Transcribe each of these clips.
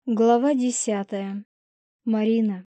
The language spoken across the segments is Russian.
Глава 10. Марина.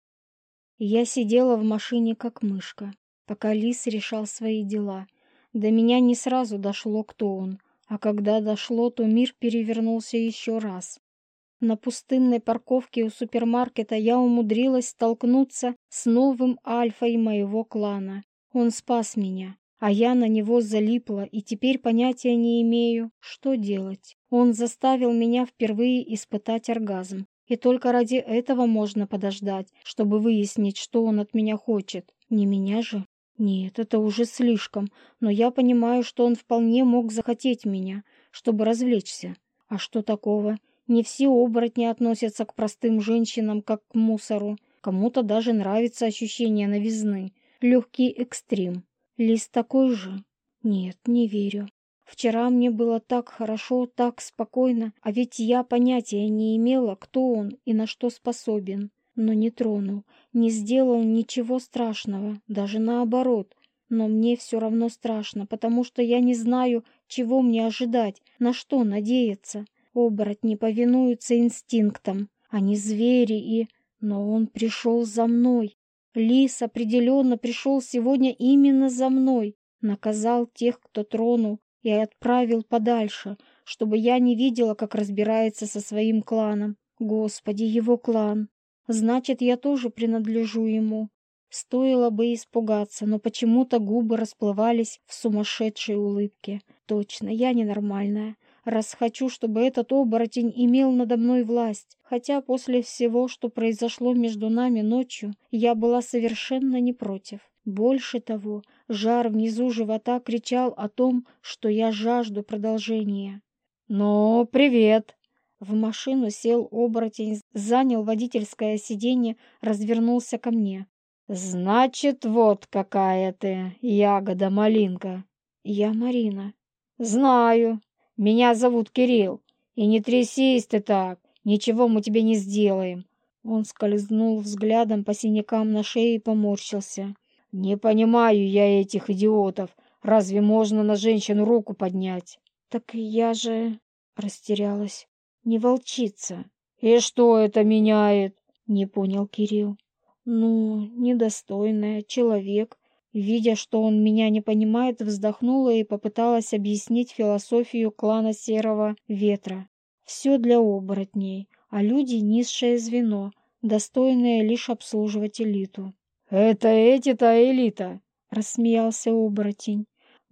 Я сидела в машине как мышка, пока Лис решал свои дела. До меня не сразу дошло, кто он, а когда дошло, то мир перевернулся еще раз. На пустынной парковке у супермаркета я умудрилась столкнуться с новым альфой моего клана. Он спас меня, а я на него залипла и теперь понятия не имею, что делать. Он заставил меня впервые испытать оргазм. И только ради этого можно подождать, чтобы выяснить, что он от меня хочет. Не меня же? Нет, это уже слишком. Но я понимаю, что он вполне мог захотеть меня, чтобы развлечься. А что такого? Не все оборотни относятся к простым женщинам, как к мусору. Кому-то даже нравится ощущение новизны. Легкий экстрим. Лис такой же? Нет, не верю. Вчера мне было так хорошо, так спокойно, а ведь я понятия не имела, кто он и на что способен. Но не тронул, не сделал ничего страшного, даже наоборот. Но мне все равно страшно, потому что я не знаю, чего мне ожидать, на что надеяться. Оборотни повинуются инстинктам, они звери и... Но он пришел за мной. Лис определенно пришел сегодня именно за мной. Наказал тех, кто тронул, и отправил подальше, чтобы я не видела, как разбирается со своим кланом. Господи, его клан! Значит, я тоже принадлежу ему. Стоило бы испугаться, но почему-то губы расплывались в сумасшедшей улыбке. Точно, я ненормальная, раз хочу, чтобы этот оборотень имел надо мной власть. Хотя после всего, что произошло между нами ночью, я была совершенно не против. Больше того, жар внизу живота кричал о том, что я жажду продолжения. «Ну, привет!» В машину сел оборотень, занял водительское сиденье, развернулся ко мне. «Значит, вот какая ты, ягода-малинка!» «Я Марина». «Знаю. Меня зовут Кирилл. И не трясись ты так, ничего мы тебе не сделаем». Он скользнул взглядом по синякам на шее и поморщился. «Не понимаю я этих идиотов. Разве можно на женщину руку поднять?» «Так я же...» — растерялась. «Не волчица». «И что это меняет?» — не понял Кирилл. «Ну, недостойная, человек». Видя, что он меня не понимает, вздохнула и попыталась объяснить философию клана Серого Ветра. Все для оборотней, а люди — низшее звено, достойное лишь обслуживать элиту. «Это эти-то элита!» — рассмеялся оборотень.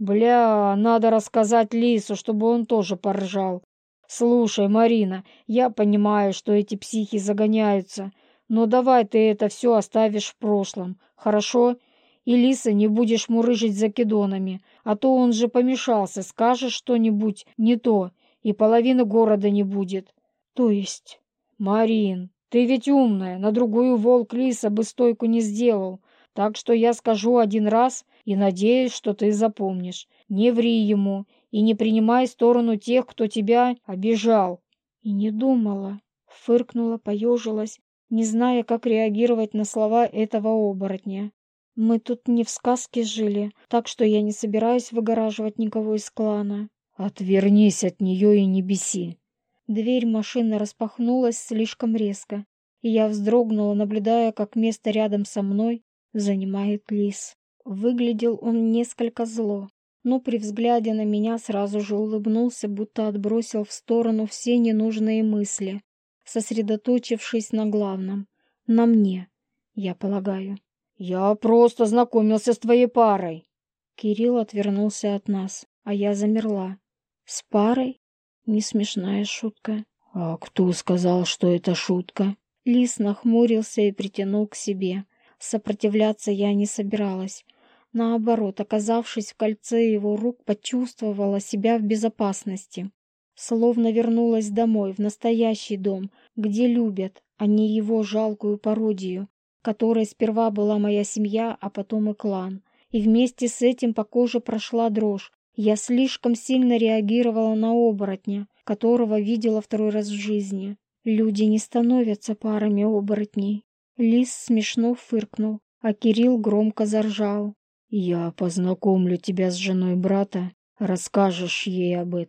«Бля, надо рассказать Лису, чтобы он тоже поржал. Слушай, Марина, я понимаю, что эти психи загоняются, но давай ты это все оставишь в прошлом, хорошо? И Лиса не будешь мурыжить закидонами, а то он же помешался, скажешь что-нибудь не то, и половины города не будет». «То есть?» «Марин, ты ведь умная, на другую волк-лиса бы стойку не сделал, так что я скажу один раз и надеюсь, что ты запомнишь. Не ври ему и не принимай сторону тех, кто тебя обижал». И не думала, фыркнула, поежилась, не зная, как реагировать на слова этого оборотня. «Мы тут не в сказке жили, так что я не собираюсь выгораживать никого из клана». «Отвернись от нее и не беси». Дверь машины распахнулась слишком резко, и я вздрогнула, наблюдая, как место рядом со мной занимает Лис. Выглядел он несколько зло, но при взгляде на меня сразу же улыбнулся, будто отбросил в сторону все ненужные мысли, сосредоточившись на главном, на мне, я полагаю. «Я просто знакомился с твоей парой». Кирилл отвернулся от нас, а я замерла. «С парой?» Не смешная шутка. «А кто сказал, что это шутка?» Лис нахмурился и притянул к себе. Сопротивляться я не собиралась. Наоборот, оказавшись в кольце его рук, почувствовала себя в безопасности. Словно вернулась домой, в настоящий дом, где любят, а не его жалкую пародию, которой сперва была моя семья, а потом и клан. И вместе с этим по коже прошла дрожь. Я слишком сильно реагировала на оборотня, которого видела второй раз в жизни. Люди не становятся парами оборотней. Лис смешно фыркнул, а Кирилл громко заржал. «Я познакомлю тебя с женой брата, расскажешь ей об этом.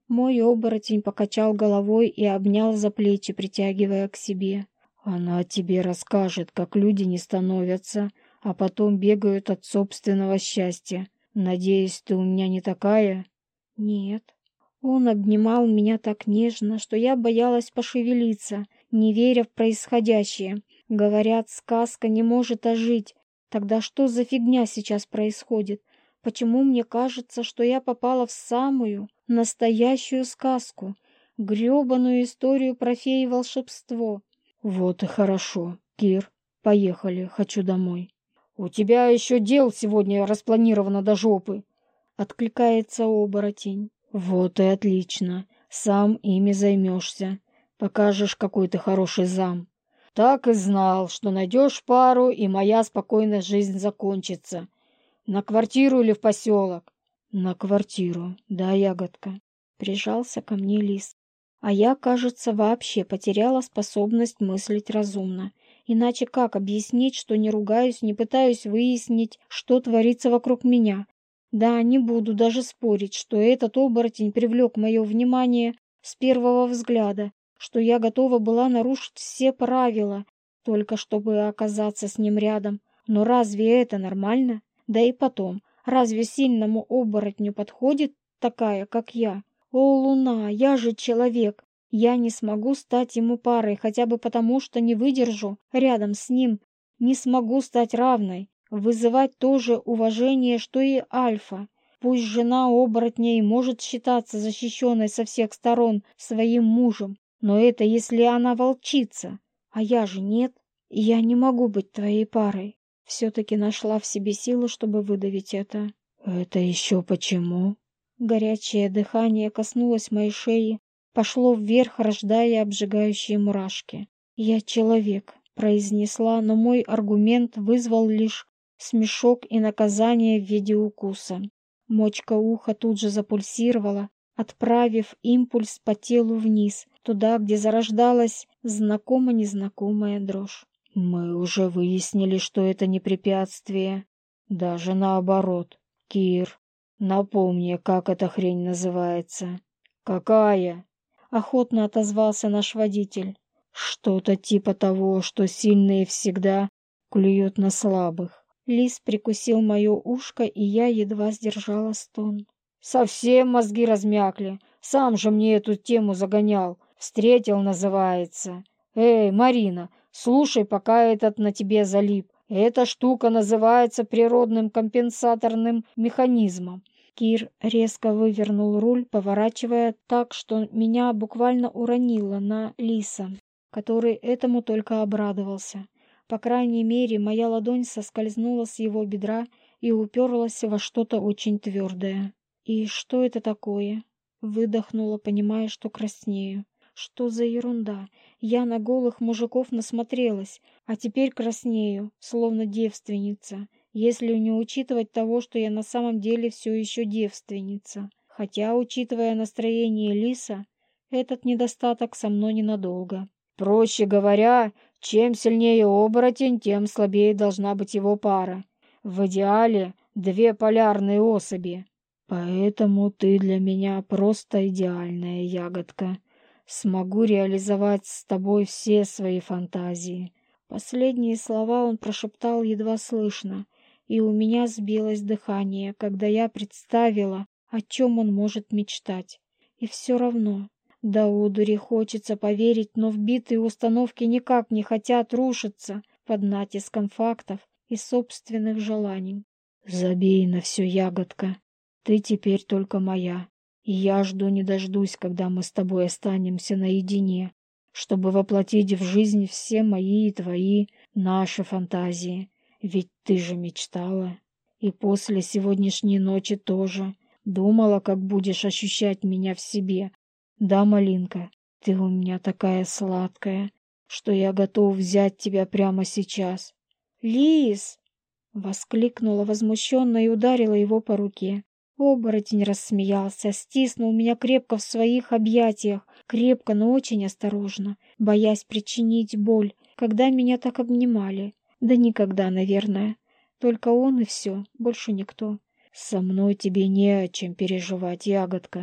Мой оборотень покачал головой и обнял за плечи, притягивая к себе. Она тебе расскажет, как люди не становятся, а потом бегают от собственного счастья. Надеюсь, ты у меня не такая? Нет. Он обнимал меня так нежно, что я боялась пошевелиться, не веря в происходящее. Говорят, сказка не может ожить. Тогда что за фигня сейчас происходит? Почему мне кажется, что я попала в самую настоящую сказку, грёбаную историю про феи и волшебство? Вот и хорошо, Кир, поехали, хочу домой. У тебя еще дел сегодня распланировано до жопы, Откликается оборотень. вот и отлично, сам ими займешься, покажешь, какой ты хороший зам. Так и знал, что найдешь пару, и моя спокойная жизнь закончится. На квартиру или в поселок? На квартиру, да, ягодка. Прижался ко мне лис. А я, кажется, вообще потеряла способность мыслить разумно. Иначе как объяснить, что не ругаюсь, не пытаюсь выяснить, что творится вокруг меня? Да, не буду даже спорить, что этот оборотень привлек мое внимание с первого взгляда, что я готова была нарушить все правила, только чтобы оказаться с ним рядом. Но разве это нормально? Да и потом, разве сильному оборотню подходит такая, как я? О, Луна, я же человек. Я не смогу стать ему парой, хотя бы потому, что не выдержу рядом с ним. Не смогу стать равной, вызывать то же уважение, что и Альфа. Пусть жена оборотня и может считаться защищенной со всех сторон своим мужем, но это если она волчица, а я же нет. И я не могу быть твоей парой. Все-таки нашла в себе силы, чтобы выдавить это. Это еще почему? Горячее дыхание коснулось моей шеи, пошло вверх, рождая обжигающие мурашки. «Я человек», — произнесла, но мой аргумент вызвал лишь смешок и наказание в виде укуса. Мочка уха тут же запульсировала, отправив импульс по телу вниз, туда, где зарождалась знакомо-незнакомая дрожь. Мы уже выяснили, что это не препятствие. Даже наоборот. Кир, напомни, как эта хрень называется. Какая? Охотно отозвался наш водитель. Что-то типа того, что сильные всегда клюют на слабых. Лис прикусил мое ушко, и я едва сдержала стон. Совсем мозги размякли. Сам же мне эту тему загонял. Встретил, называется. Эй, Марина, слушай, пока этот на тебе залип. Эта штука называется природным компенсаторным механизмом. Кир резко вывернул руль, поворачивая так, что меня буквально уронило на лиса, который этому только обрадовался. По крайней мере, моя ладонь соскользнула с его бедра и уперлась во что-то очень твердое. «И что это такое?» Выдохнула, понимая, что краснею. «Что за ерунда? Я на голых мужиков насмотрелась, а теперь краснею, словно девственница, если не учитывать того, что я на самом деле все еще девственница. Хотя, учитывая настроение лиса, этот недостаток со мной ненадолго». Проще говоря, чем сильнее оборотень, тем слабее должна быть его пара. В идеале две полярные особи. Поэтому ты для меня просто идеальная ягодка. Смогу реализовать с тобой все свои фантазии. Последние слова он прошептал едва слышно, и у меня сбилось дыхание, когда я представила, о чем он может мечтать. И все равно, до одури хочется поверить, но вбитые установки никак не хотят рушиться под натиском фактов и собственных желаний. Забей на все, ягодка. Ты теперь только моя. И я жду не дождусь, когда мы с тобой останемся наедине, чтобы воплотить в жизнь все мои и твои, наши фантазии. Ведь ты же мечтала. И после сегодняшней ночи тоже. Думала, как будешь ощущать меня в себе. Да, малинка, ты у меня такая сладкая, что я готов взять тебя прямо сейчас. «Лис!» — воскликнула возмущенно и ударила его по руке. Оборотень рассмеялся, стиснул меня крепко в своих объятиях, крепко, но очень осторожно, боясь причинить боль, когда меня так обнимали. Да никогда, наверное. Только он и все, больше никто. Со мной тебе не о чем переживать, ягодка.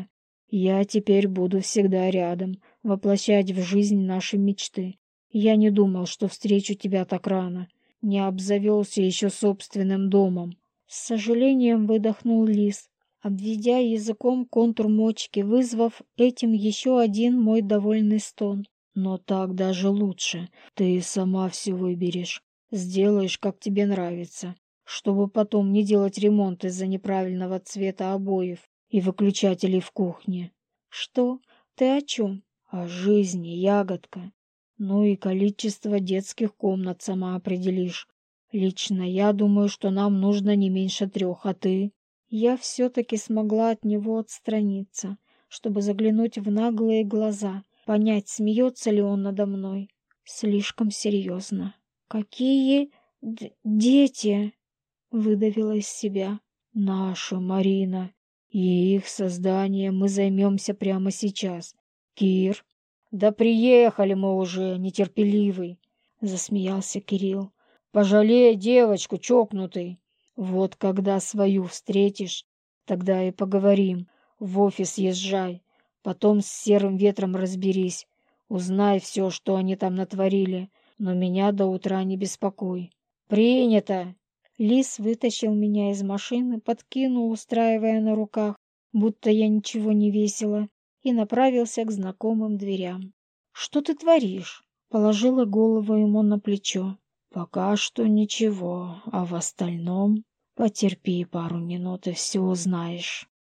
Я теперь буду всегда рядом, воплощать в жизнь наши мечты. Я не думал, что встречу тебя так рано. Не обзавелся еще собственным домом. С сожалением выдохнул Лис, обведя языком контур мочки, вызвав этим еще один мой довольный стон. Но так даже лучше. Ты сама все выберешь. Сделаешь, как тебе нравится, чтобы потом не делать ремонт из-за неправильного цвета обоев и выключателей в кухне. Что? Ты о чем? О жизни, ягодка. Ну и количество детских комнат сама определишь. Лично я думаю, что нам нужно не меньше 3, а ты? Я все-таки смогла от него отстраниться, чтобы заглянуть в наглые глаза, понять, смеется ли он надо мной. Слишком серьезно. «Какие дети?» — выдавила из себя. «Наша Марина. И их созданием мы займемся прямо сейчас. Кир?» «Да приехали мы уже, нетерпеливый!» — засмеялся Кирилл. «Пожалей девочку, чокнутый. Вот когда свою встретишь, тогда и поговорим. В офис езжай, потом с серым ветром разберись. Узнай все, что они там натворили, но меня до утра не беспокой». «Принято!» Лис вытащил меня из машины, подкинул, устраивая на руках, будто я ничего не весила, и направился к знакомым дверям. «Что ты творишь?» — положила голову ему на плечо. «Пока что ничего, а в остальном потерпи пару минут и все узнаешь».